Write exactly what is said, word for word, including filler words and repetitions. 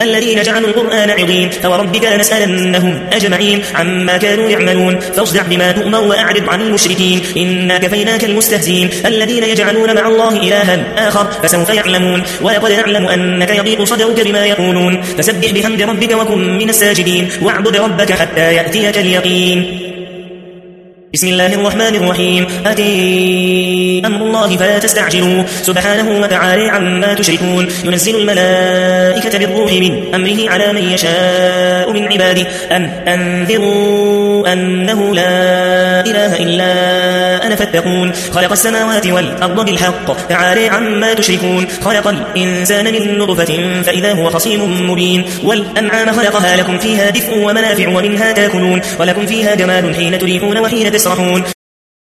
الذين جعلوا القرآن عضين فوربك لنسألنهم أجمعين عما كانوا يعملون فاصدع بما تؤمر وأعرض عن المشركين إنا كفيناك المستهزين الذين يجعلون مع الله إلها آخر فسوف يعلمون ولقد نعلم أنك يضيق صدرك بما يقولون فسبح بحمد ربك وكن من الساجدين واعبد ربك حتى يأتيك اليقين. بسم الله الرحمن الرحيم أتي أمر الله فلا تستعجلوا سبحانه وتعالى عما تشركون ينزل الملائكة بالروح من أمره على من يشاء من عباده أن أنذروا أنه لا إله إلا أنا فاتقون خلق السماوات والأرض بالحق تعالى عما تشركون خلق الإنسان من نطفة فإذا هو خصيم مبين والأنعام خلقها لكم فيها دفء ومنافع ومنها تاكلون ولكم فيها جمال حين تريحون وحين تسرحون